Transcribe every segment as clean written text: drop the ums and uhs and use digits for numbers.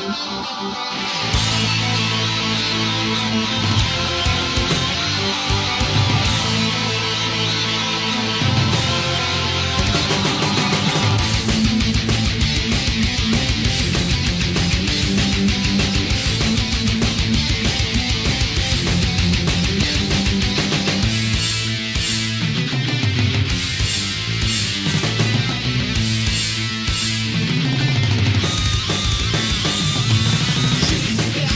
Жизнь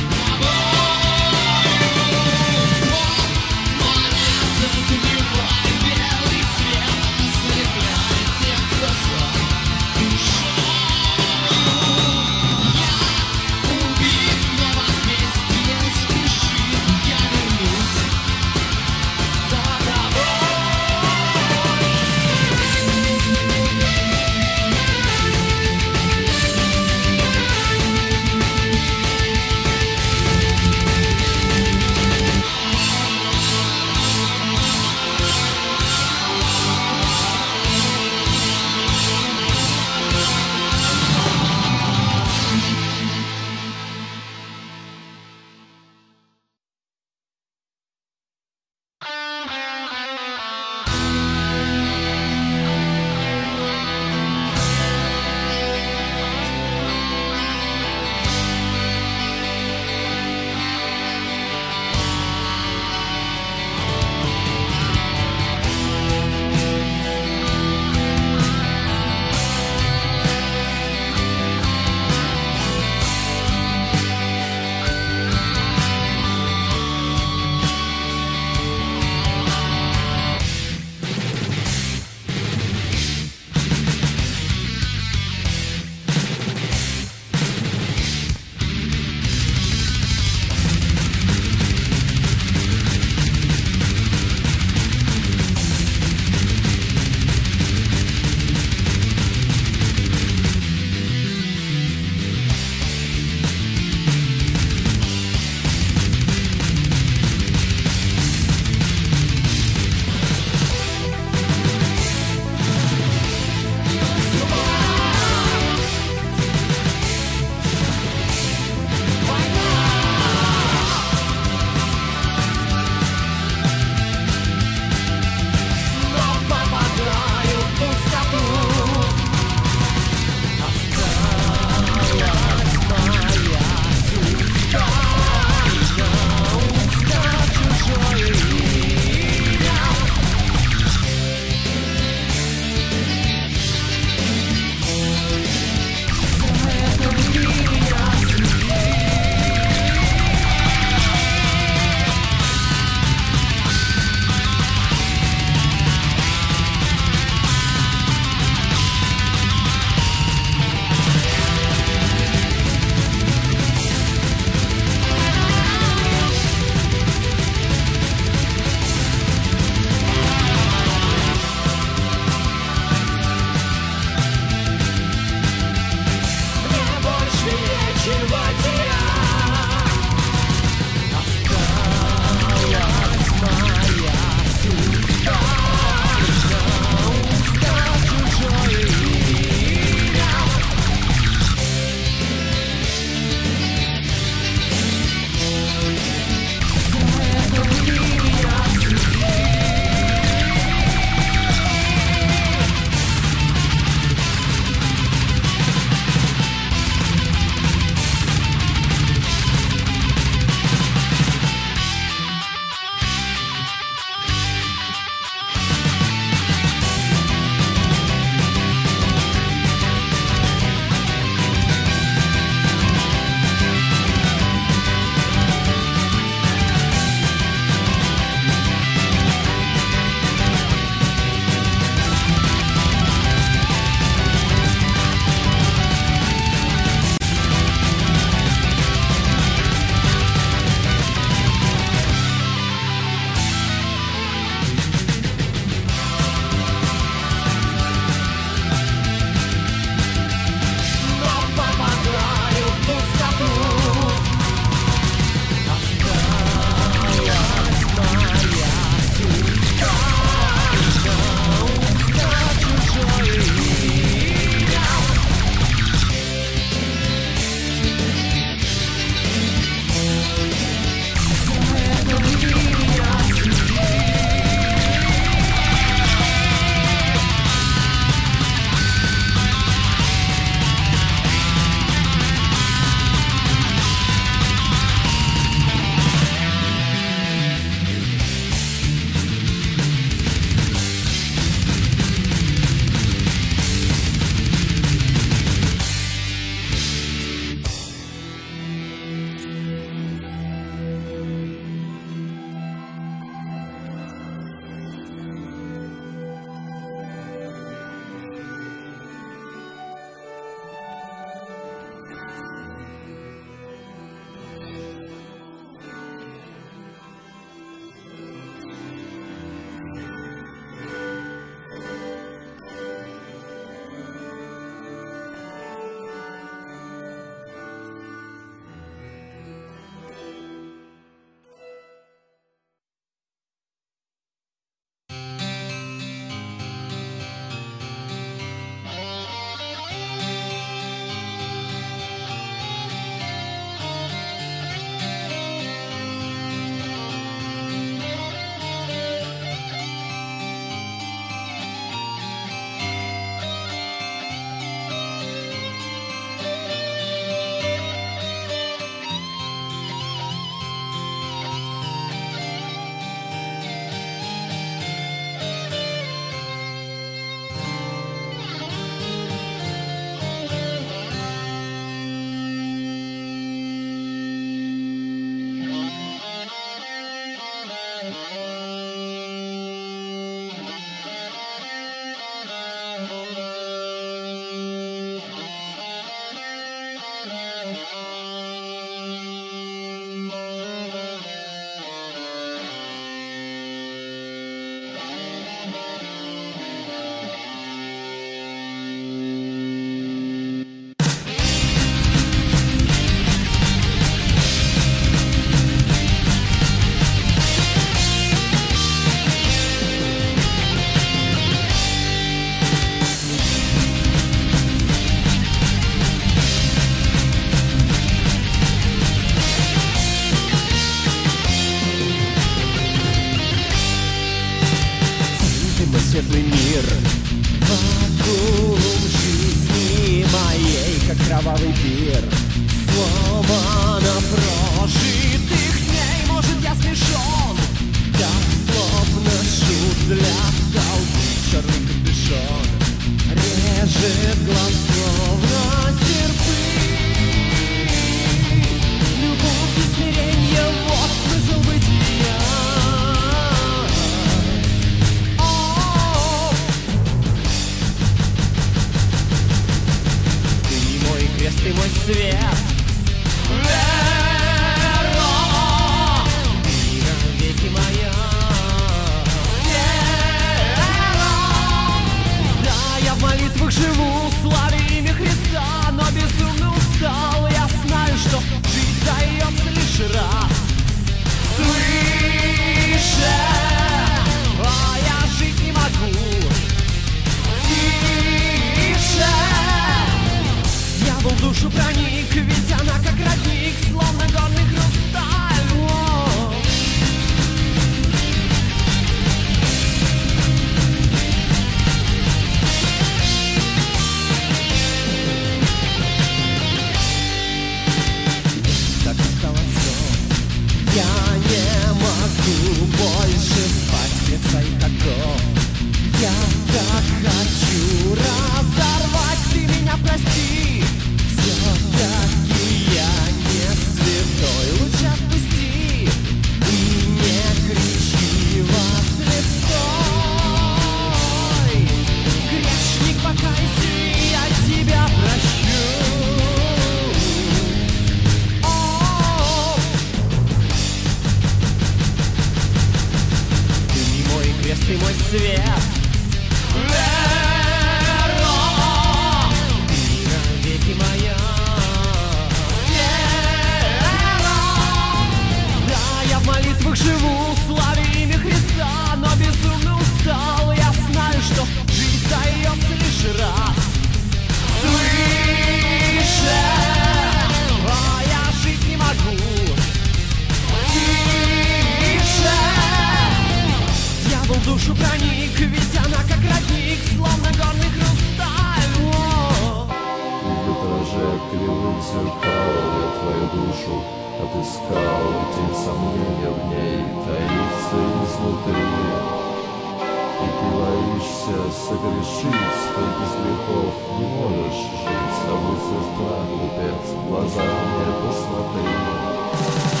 Отыскал эти сомнения в ней, таится изнутри. И ты боишься согрешить, ты без грехов не можешь жить. А будь сестра, глупец, в глаза мне посмотри.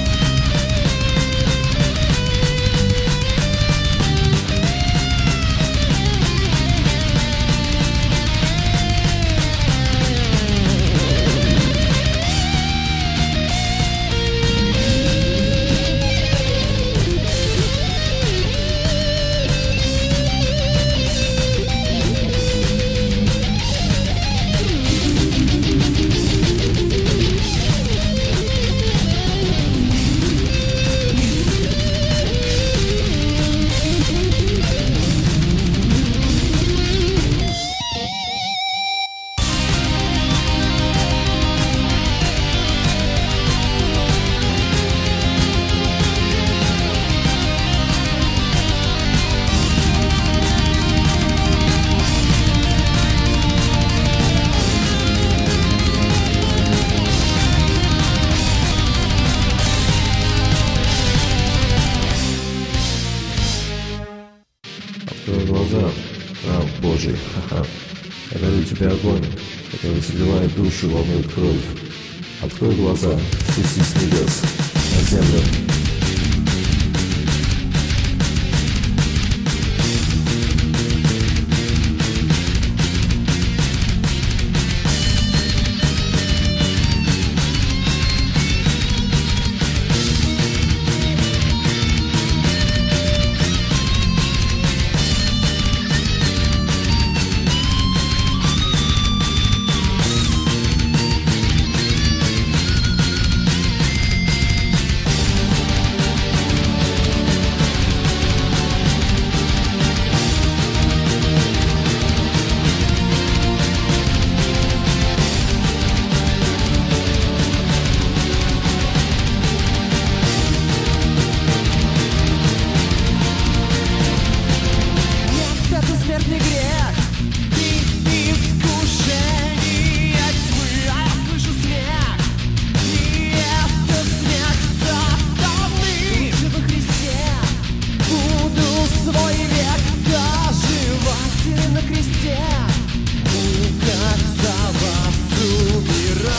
Открой глаза, раб Божий, ха-ха. Я дарю тебе огонь, который согревает душу и волнует кровь. Открой глаза, спустись с небес на землю. Смертный грех, ты искушение тьмы, а я слышу смех, и это смех сатаны. Лучше во Христе буду свой век доживать на кресте, как за вас умирать.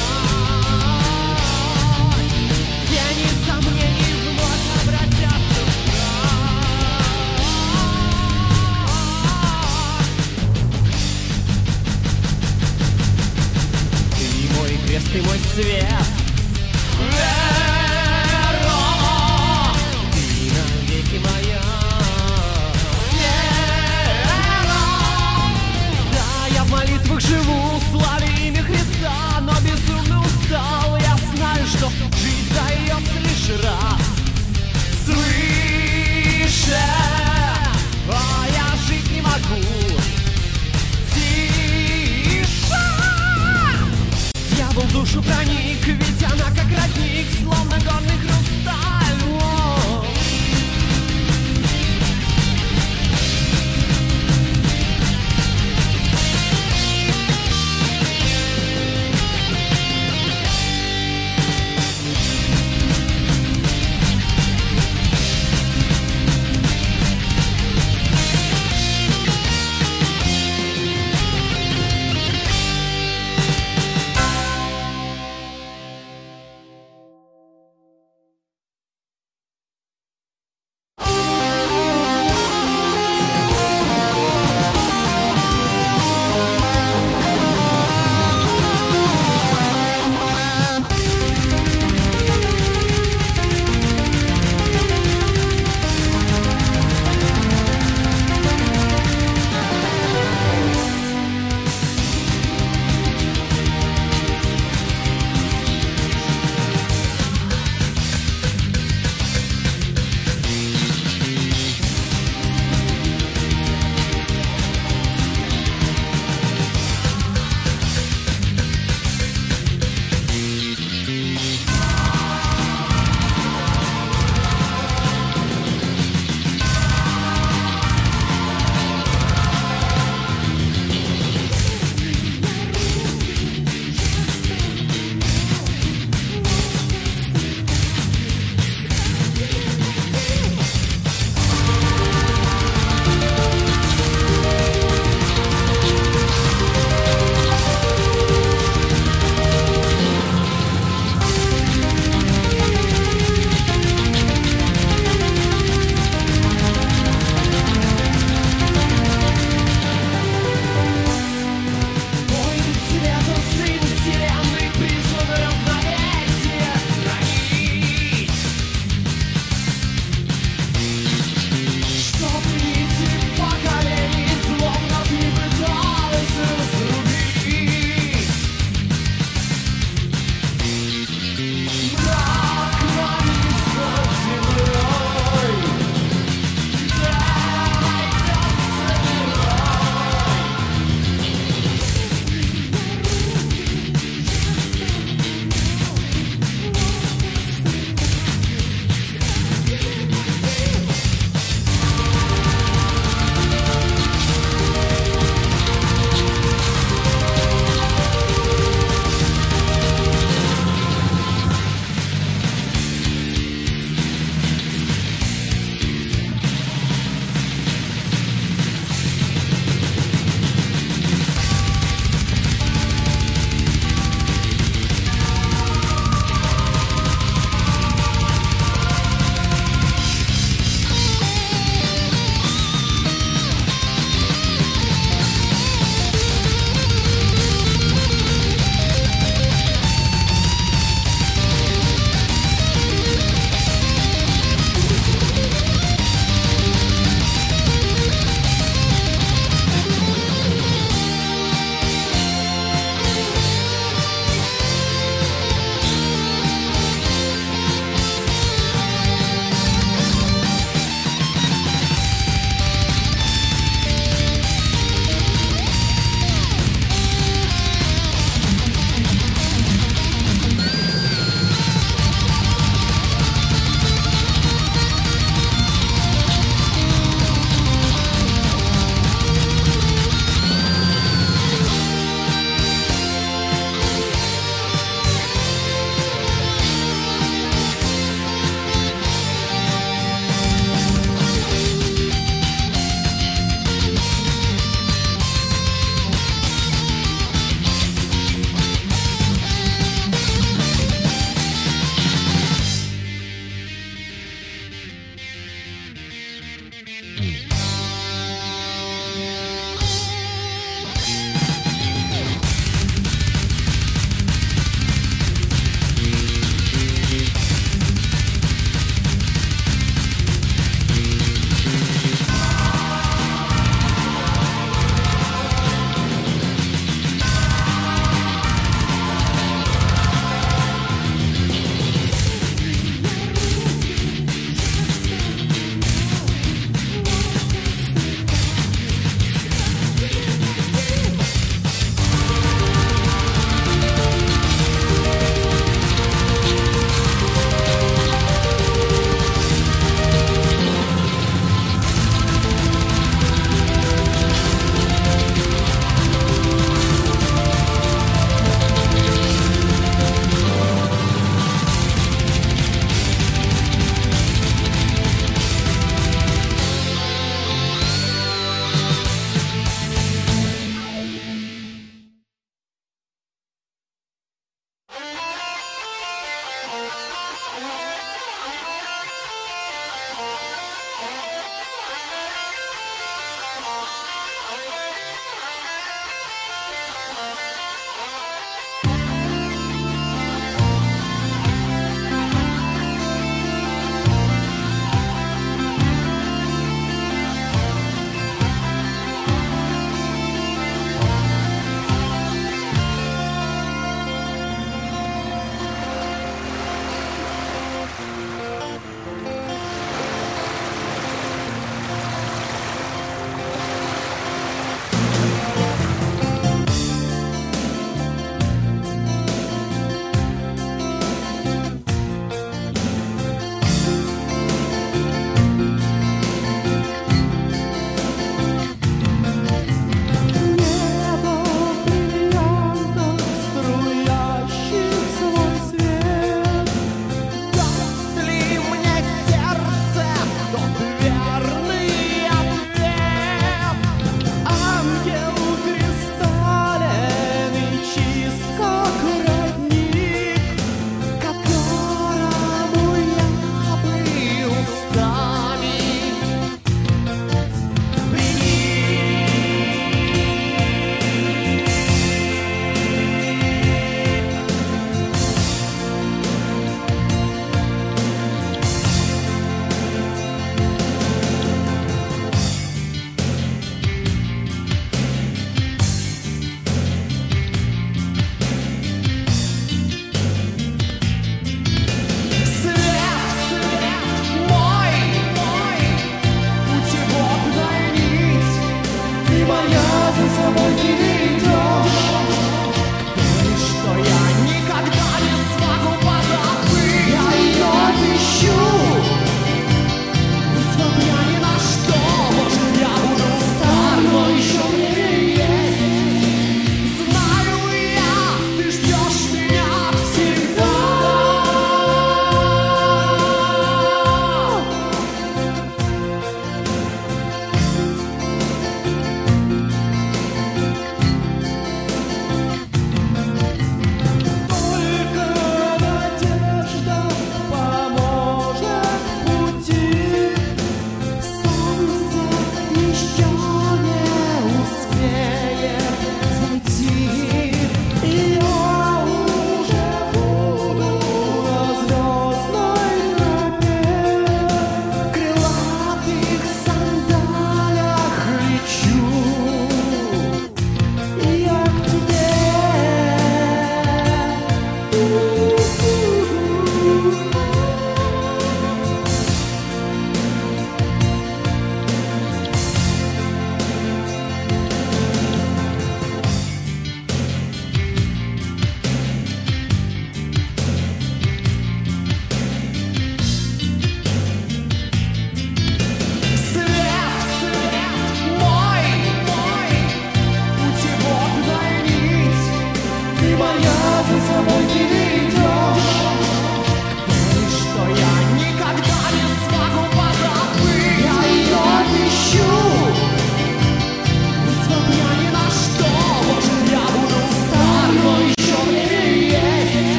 Тени сомнений вновь обратятся в прах. Крест и мой свет, вера, ты навеки моя вера. Да, я в молитвах живу, славе имя Христа, но безумно устал. Я знаю, что жизнь дается лишь раз свыше, а я жить не могу. Душу проник, ведь она как родник, словно горный хрусталь.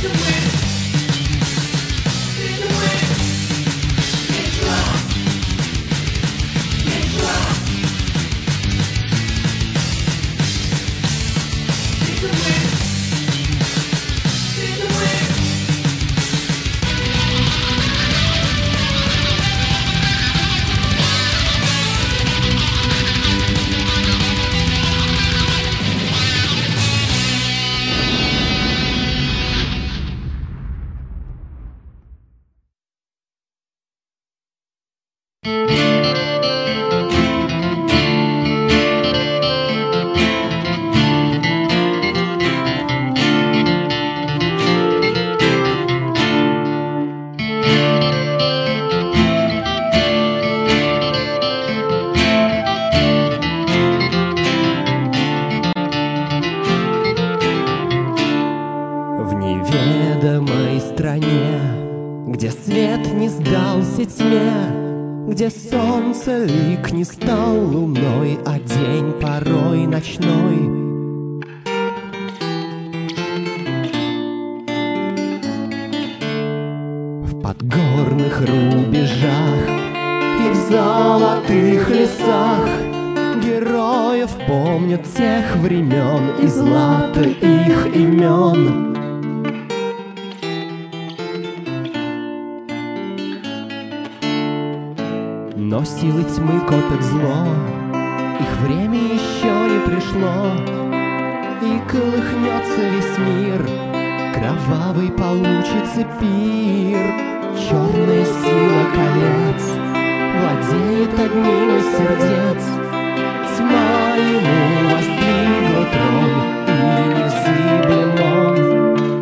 Где свет не сдался тьме, где солнце лик не стал луной, а день порой ночной. В подгорных рубежах и в золотых лесах героев помнят тех времен и злато их имен. Но силы тьмы копят зло, их время еще не пришло, и колыхнется весь мир, кровавый получится пир. Черная сила колец владеет одним из сердец, тьма ему воздвигла трон, и незыблем он.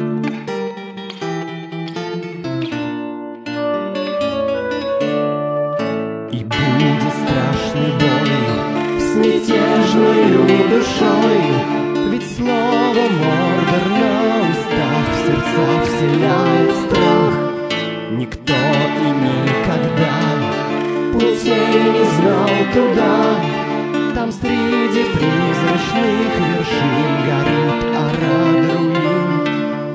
С мятежною душой, ведь слово Мордор на устах в сердца вселяет страх. Никто и никогда путей не знал туда, там среди призрачных вершин горит орда руин.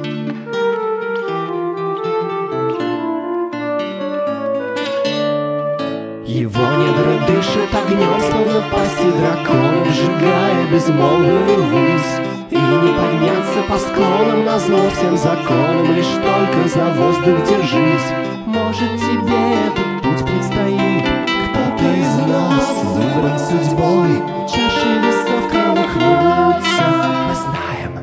Его недра дышит огнем, словно пасти дракона, сжигая безмолвную высь. И не подняться по склонам назло всем законам, лишь только за воздух держись. Может, тебе этот путь предстоит, кто-то из нас выбран судьбой, чаши весов колыхнутся, мы знаем.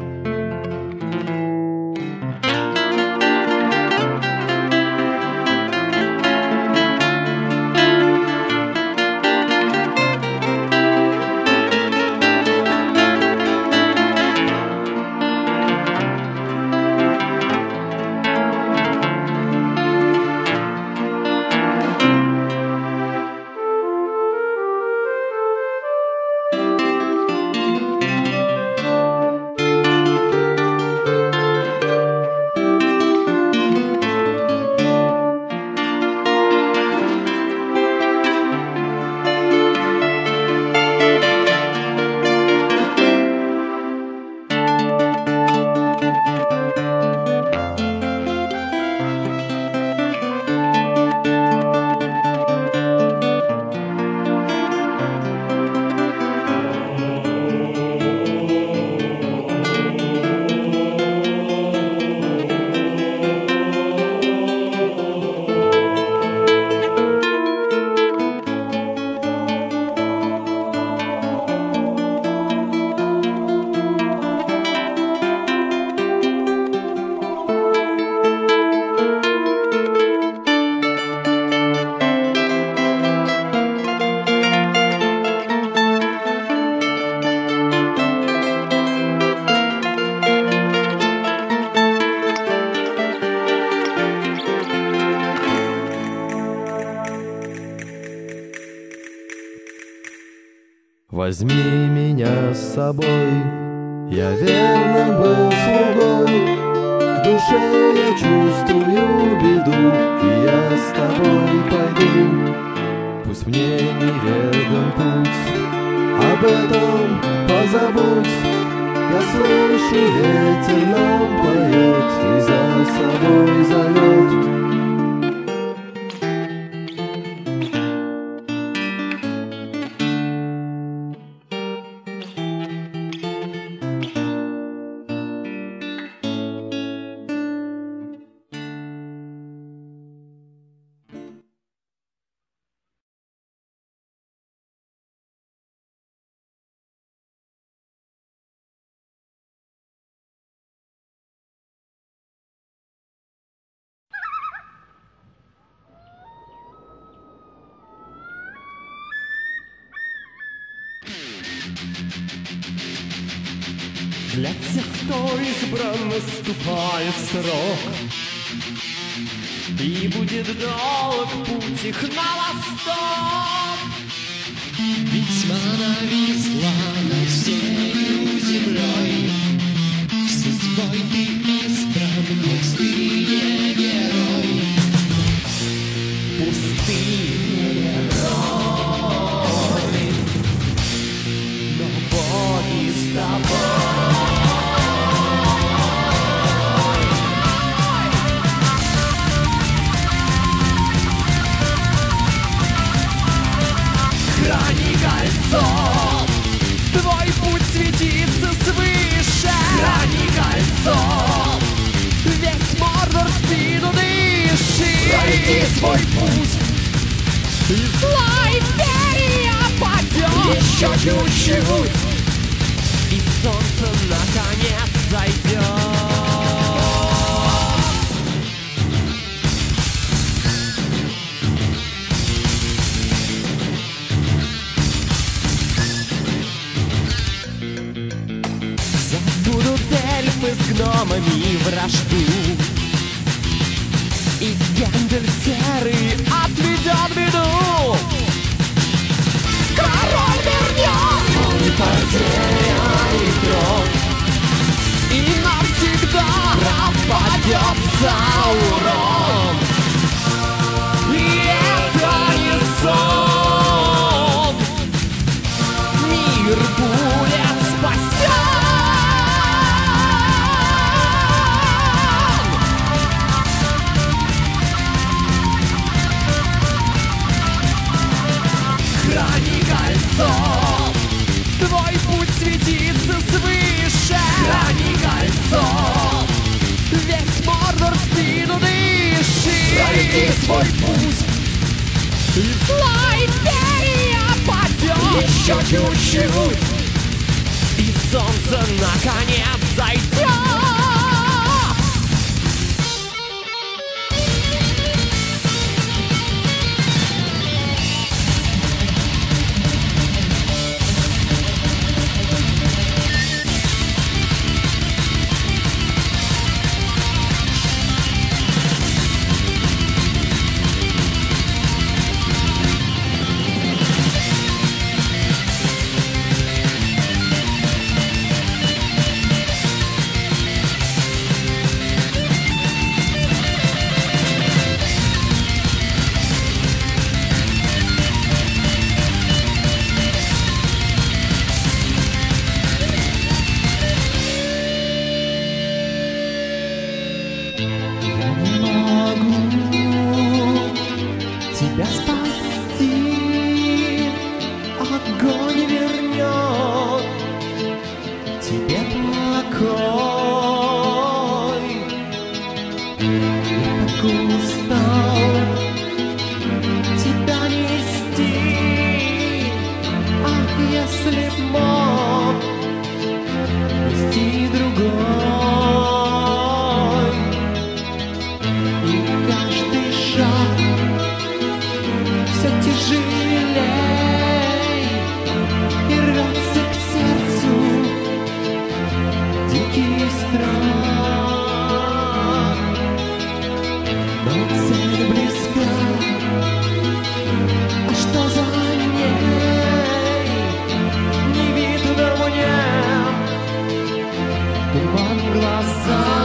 Возьми меня с собой, я верно был слугой. В душе я чувствую беду, и я с тобой пойду. Пусть мне неведом путь, об этом позабудь. Я слышу, ветер нам поет из-за Для тех, кто избран, наступает срок, и будет долг путь их на восток. Ведь нависла над всею землей, судьбой ты избран, хоть ты не герой. Пустые герои, но боги с тобой. Храни кольцо, твой путь светится свыше. Храни кольцо, весь Мордор в спину дышит. Пройди свой путь, и зла империя падет. Еще чуть-чуть, и солнце наконец зайдет. Забудут эльфы с гномами вражду, и Гендель серый отведет беду. Король вернется, он потеряет трон, и навсегда пропадет Саурон. И это не сон, мир будет спасен. Храни кольцо, твой путь светится свыше. Храни кольцо, весь Мордор в спину дышит. Пройди свой путь, и зла империя падет. Еще чуть-чуть, и солнце наконец зайдет. Тебя спасти, огонь вернет тебе покой. Я так устал тебя нести, ах, если б мог нести другой. И каждый шаг все тяжелей, и рвется к сердцу дикий страх. Но цель близка, а что за ней? Не видно мне, туман в глазах.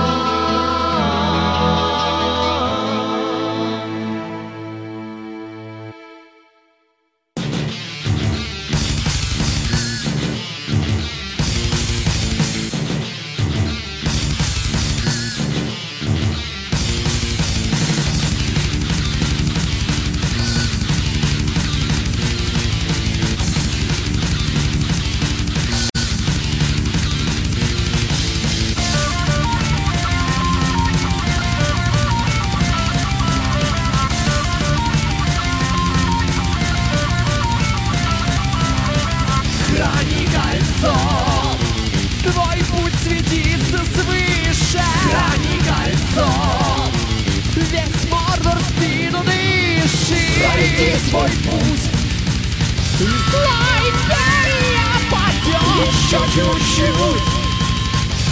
Храни кольцо, твой путь светится свыше. Храни кольцо, весь Мордор в спину дышит. Пройди свой путь, и зла империя падет. Еще чуть-чуть,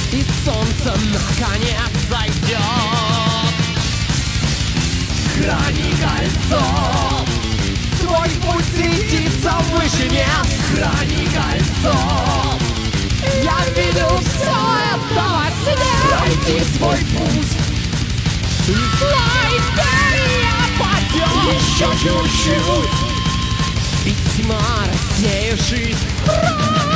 и солнце наконец зайдет. Храни кольцо, твой путь светится в вышине. Храни кольцо, я видел все это во сне. Пройди свой путь, и злой перепадет. Еще чуть-чуть, и тьма, рассеявшись, пройдет.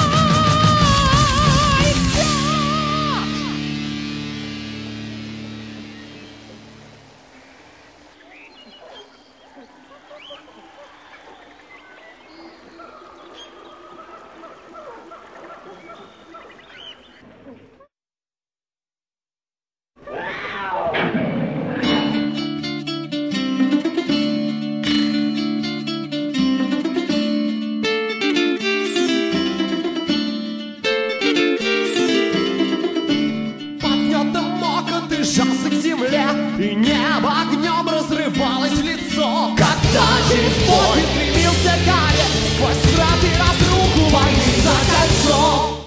И небо огнем разрывалось лицо, когда через бой стремился Гарри сквозь страх и разруху войны за кольцо.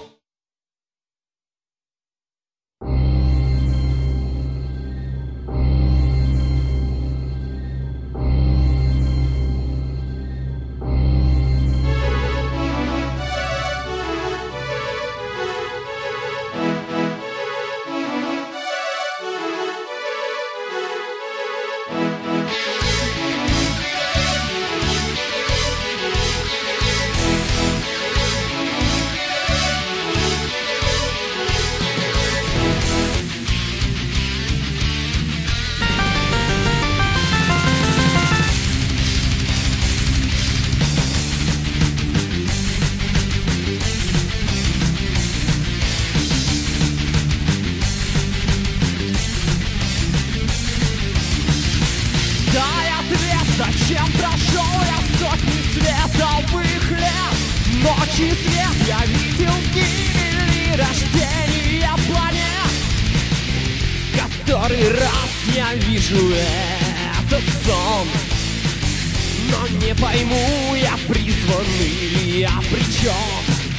Зачем прошел я сотни световых лет? Ночи свет я видел гибель и рождение планет. Который раз я вижу этот сон, но не пойму, я призван или я обречен.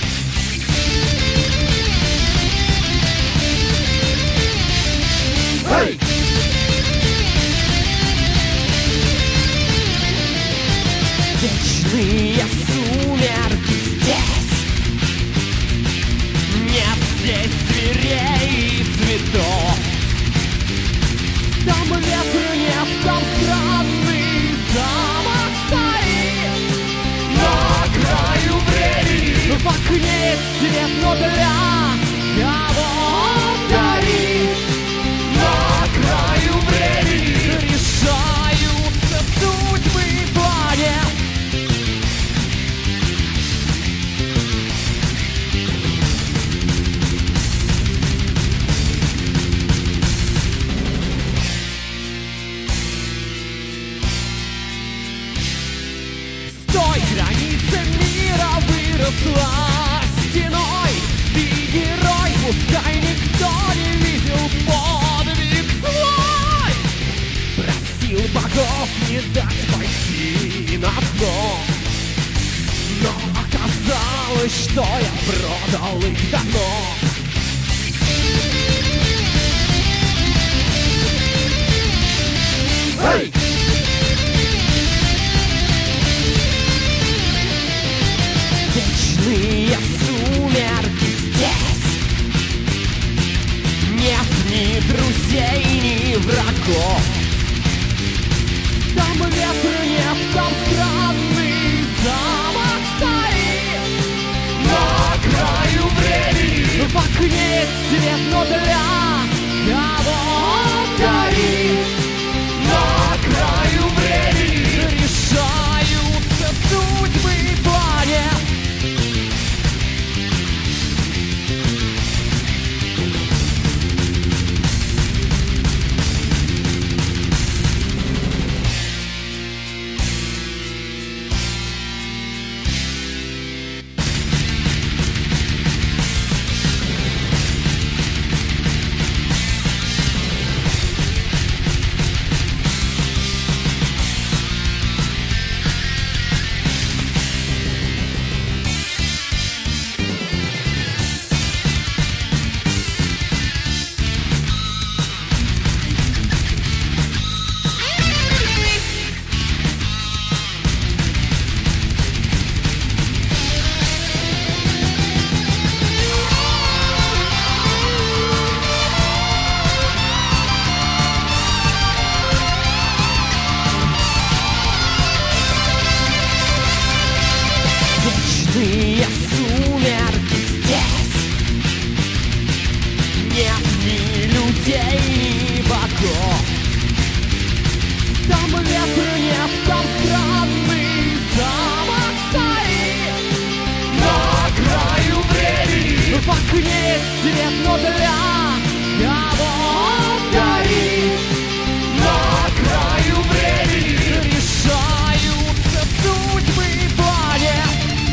Hey! Вечные сумерки здесь. Нет здесь зверей и цветов. Там ветра нет, там странный замок стоит на краю времени. В окне свет, но для кого горит? На краю времени решаются судьбы планет. Граница мира выросла стеной. Ты герой, пускай никто не видел подвиг твой. Просил богов не дать пойти на дно, но оказалось, что я продал их давно. Hey! Вечные сумерки здесь. Нет ни друзей, ни врагов. Там ветра нет, там странный замок стоит на краю времени. В окне свет, но для кого горит? На краю времени решаются судьбы планет. Там ветра нет, там странный замок стоит на краю времени. В окне свет, но для кого горит? На краю времени решаются судьбы планет.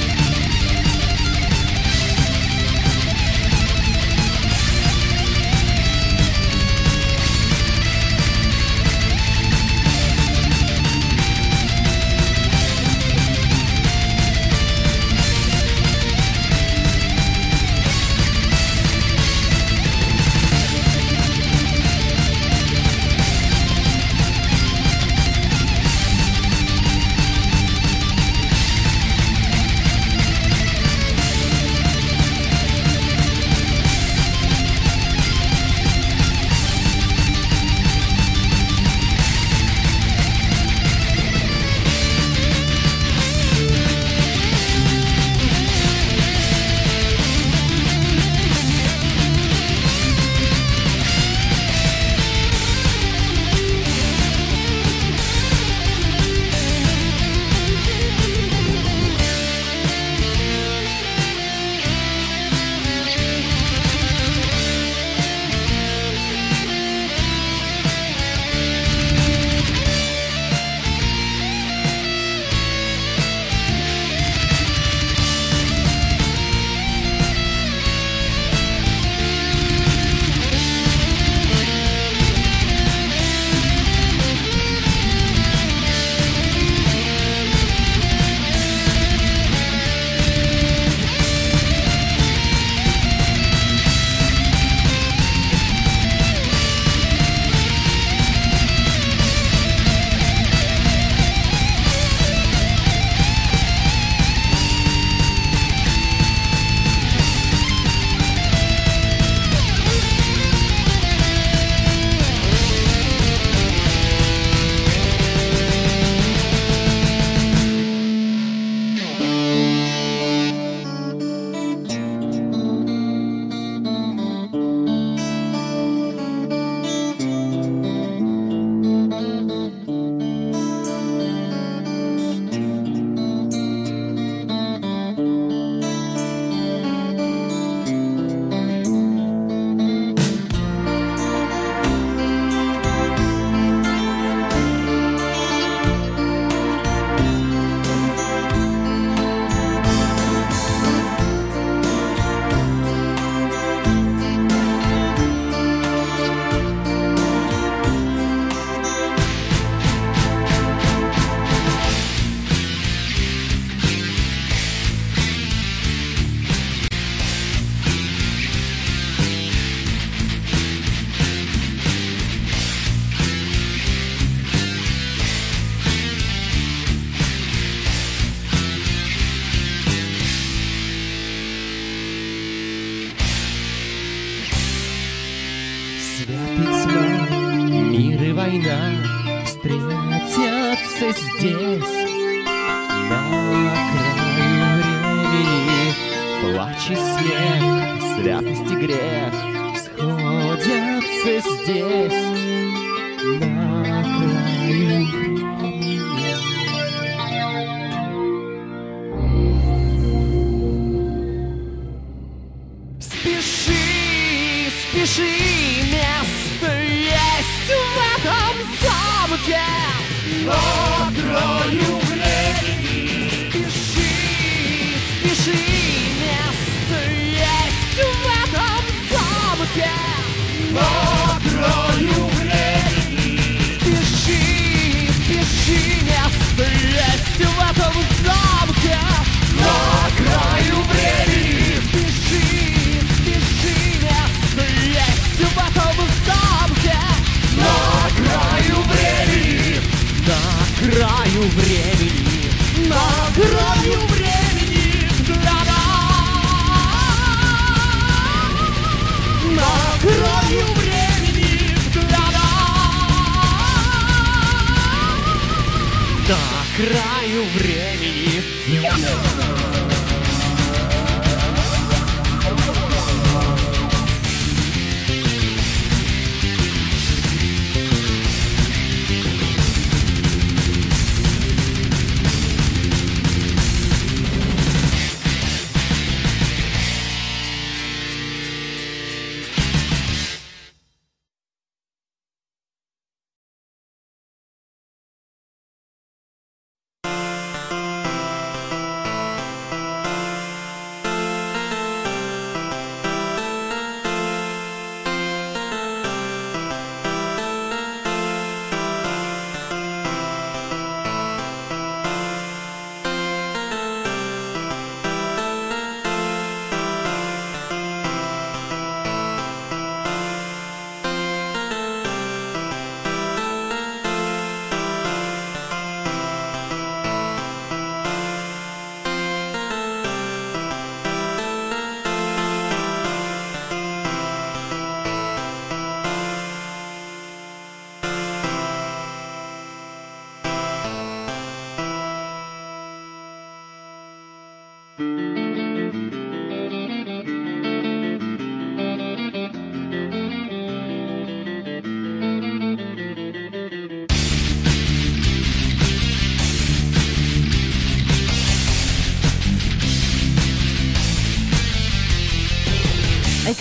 война встретятся здесь, на краю времени. Плач и смех, святость и грех сходятся здесь, на краю времени. Спеши, спеши, место есть в этом замке, на краю времени. Спеши, спеши, место есть в этом замке, на краю времени. Спеши, спеши, место есть в этом замке, на краю времени. Спеши, спеши, место есть в этом замке, на краю времени. На краю времени, на краю времени для нас, на краю времени для нас, на краю времени для нас.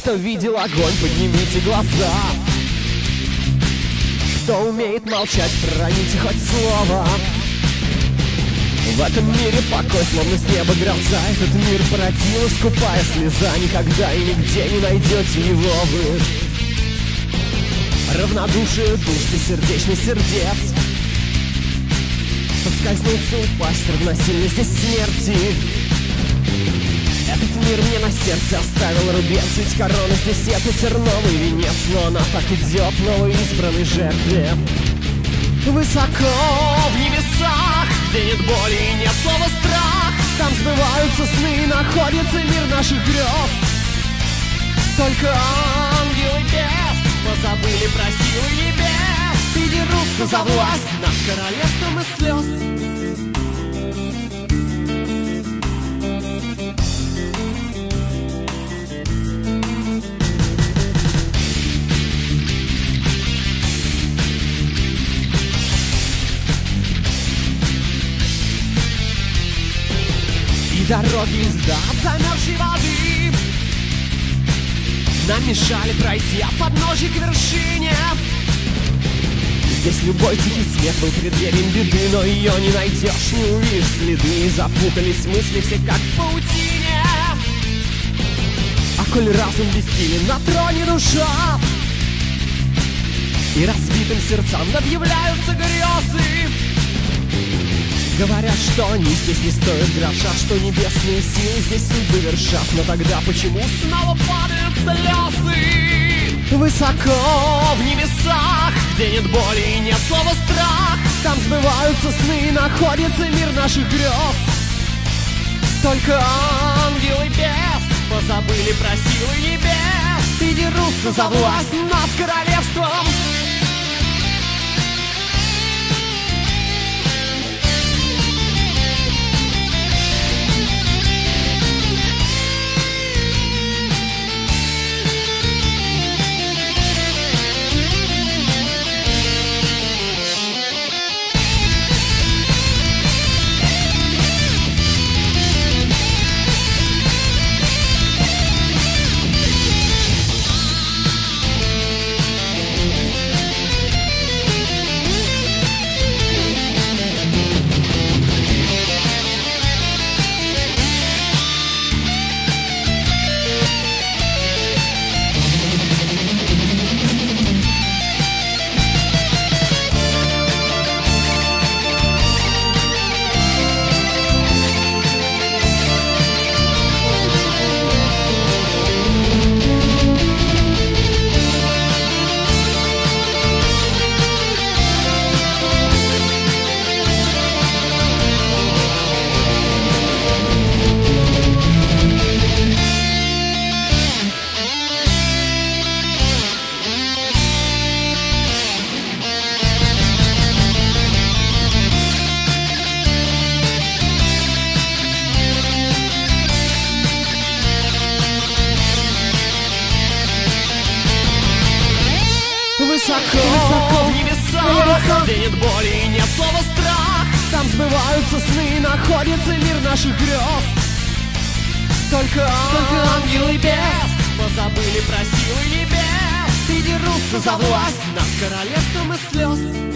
Кто видел огонь, поднимите глаза. Кто умеет молчать, проните хоть слово. В этом мире покой, словно с неба гроза. Этот мир породила скупая слеза. Никогда и нигде не найдете его вы. Равнодушие душ, бессердечный сердец. Поскользнуться, упасть, равносильно здесь смерти. Этот мир мне на сердце оставил рубец. Ведь корона здесь это терновый венец. Но она так идет новоизбранной жертве. Высоко в небесах, где нет боли и нет слова страх. Там сбываются сны, находится мир наших грез. Только ангелы без позабыли про силы небес и дерутся за власть над королевством и слез. И дороги льда от замерзшей воды нам мешали пройти от подножья к вершине. Здесь любой тихий смех был преддверием беды, но ее не найдешь, не увидишь следы. И запутались мысли все как в паутине. А коль разум бессилен на троне душа, и разбитым сердцам объявляются грезы, говорят, что они здесь не стоят гроша, что небесные силы здесь судьбы вершат. Но тогда почему снова падают слезы? Высоко в небесах, где нет боли и нет слова страх, там сбываются сны, находится мир наших грез. Только ангелы без позабыли про силы небес и дерутся за власть над королевством. Высоко в небесах, где нет боли и нет слова страх, там сбываются сны, находится мир наших грез. Только ангелы без позабыли про силы небес и дерутся за власть над королевством и слез.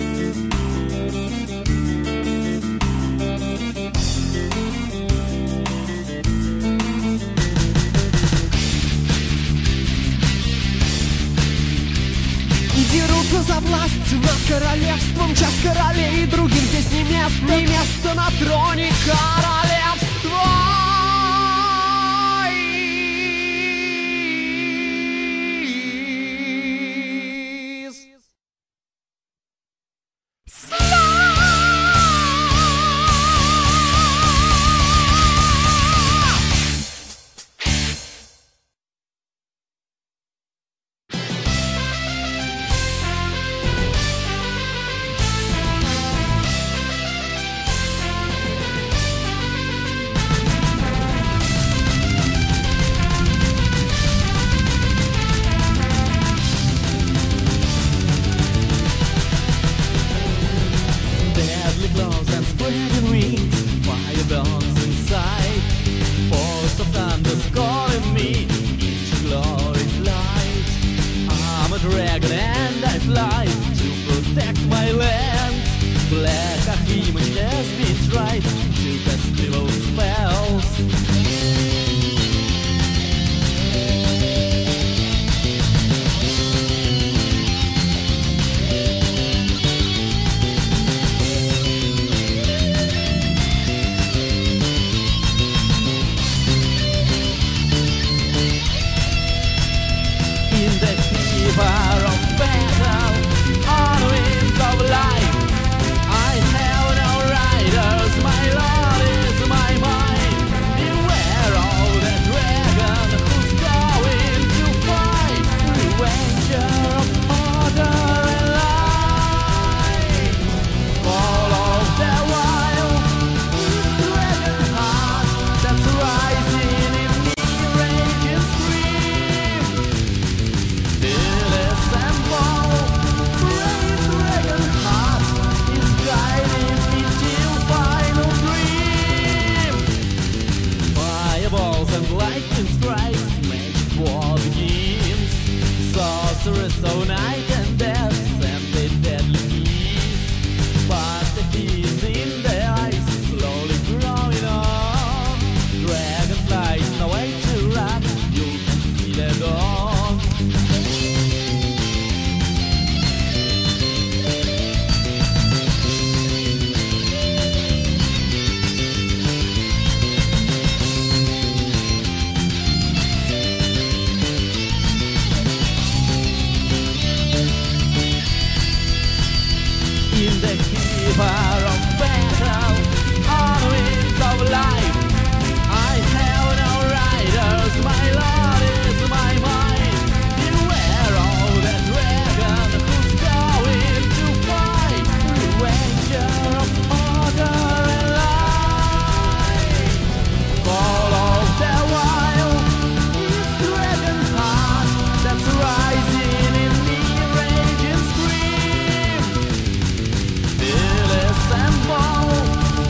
Дерутся за власть над королевством. Час королей и другим здесь не место на троне королевства. Calling me into glory's protect my land. Black Archimedes has been tried to cast evil spells. In the fever of battle, on winds of life, I have no riders, my Lord is my mind. Beware of the dragon who's going to fight, revenger of order and light. Follow the wild dragon heart that's rising in me, rage and scream. Feel it assemble, brave dragon heart is guiding me till final dream. Fireballs and lightning strikes, magic war begins. Sorcerers so night and death and the deadly keys. But the keys in their eyes slowly growing on. Dragonflies, no way to run, you can see the dawn. In the fever of battle, on winds of life, I have no riders, my Lord is my mind. Beware of the dragon who's going to fight, revenger of order and light. Follow the wild, it's dragon heart that's rising in me, rage and scream. Feel assemble,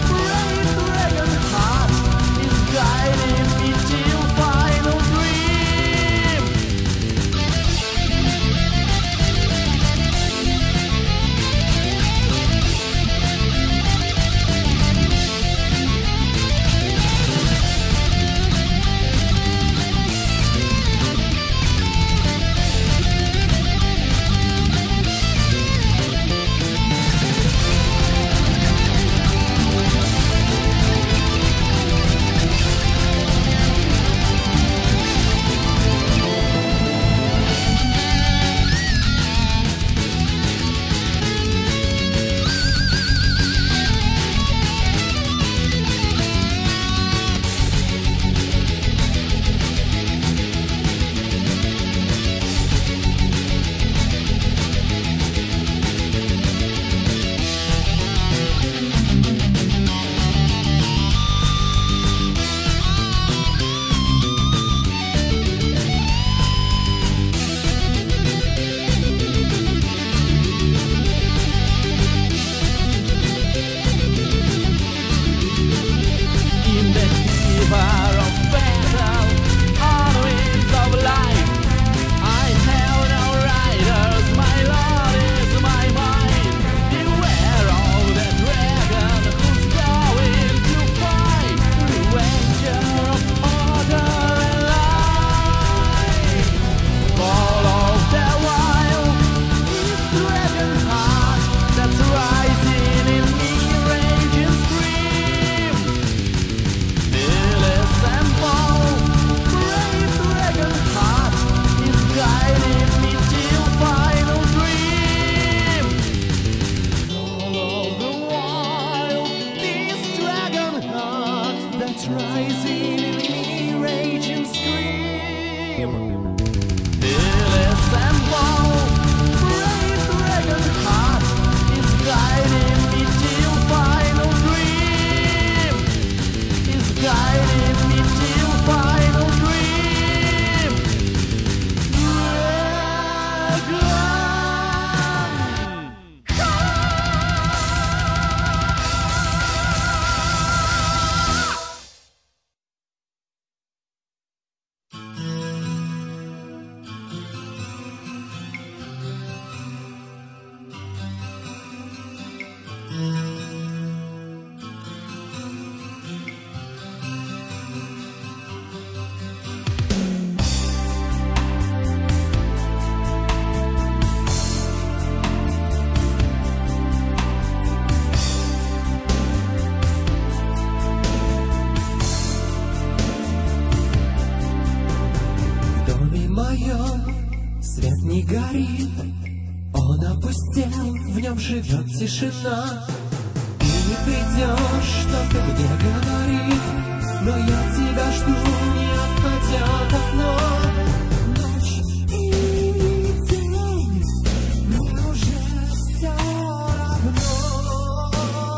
Свет не горит, он опустел, в нем живет тишина. И не придешь, что-то мне говорит, но я тебя жду, не отходя от окна. Ночь и день, мне уже все равно,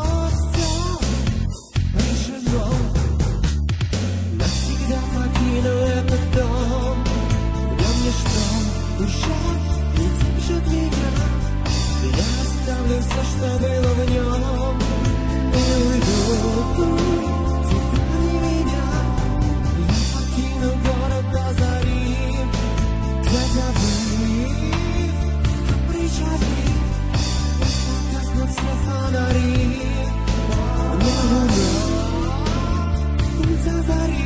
все решено. Навсегда покину этот дом, в нем ничто уже не держит меня. Я оставлю все, что было в нем, и уйду. Теперь меня я покину город до зари, где забыв о причале, гаснут все фонари. Мне луна до зари.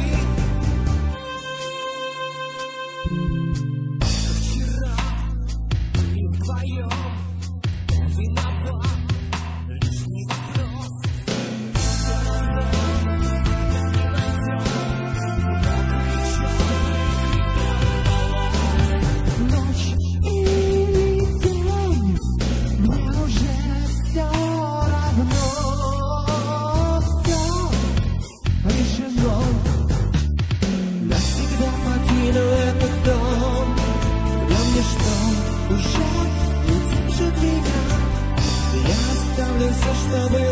Уже не держит меня. Я оставлю все, что было.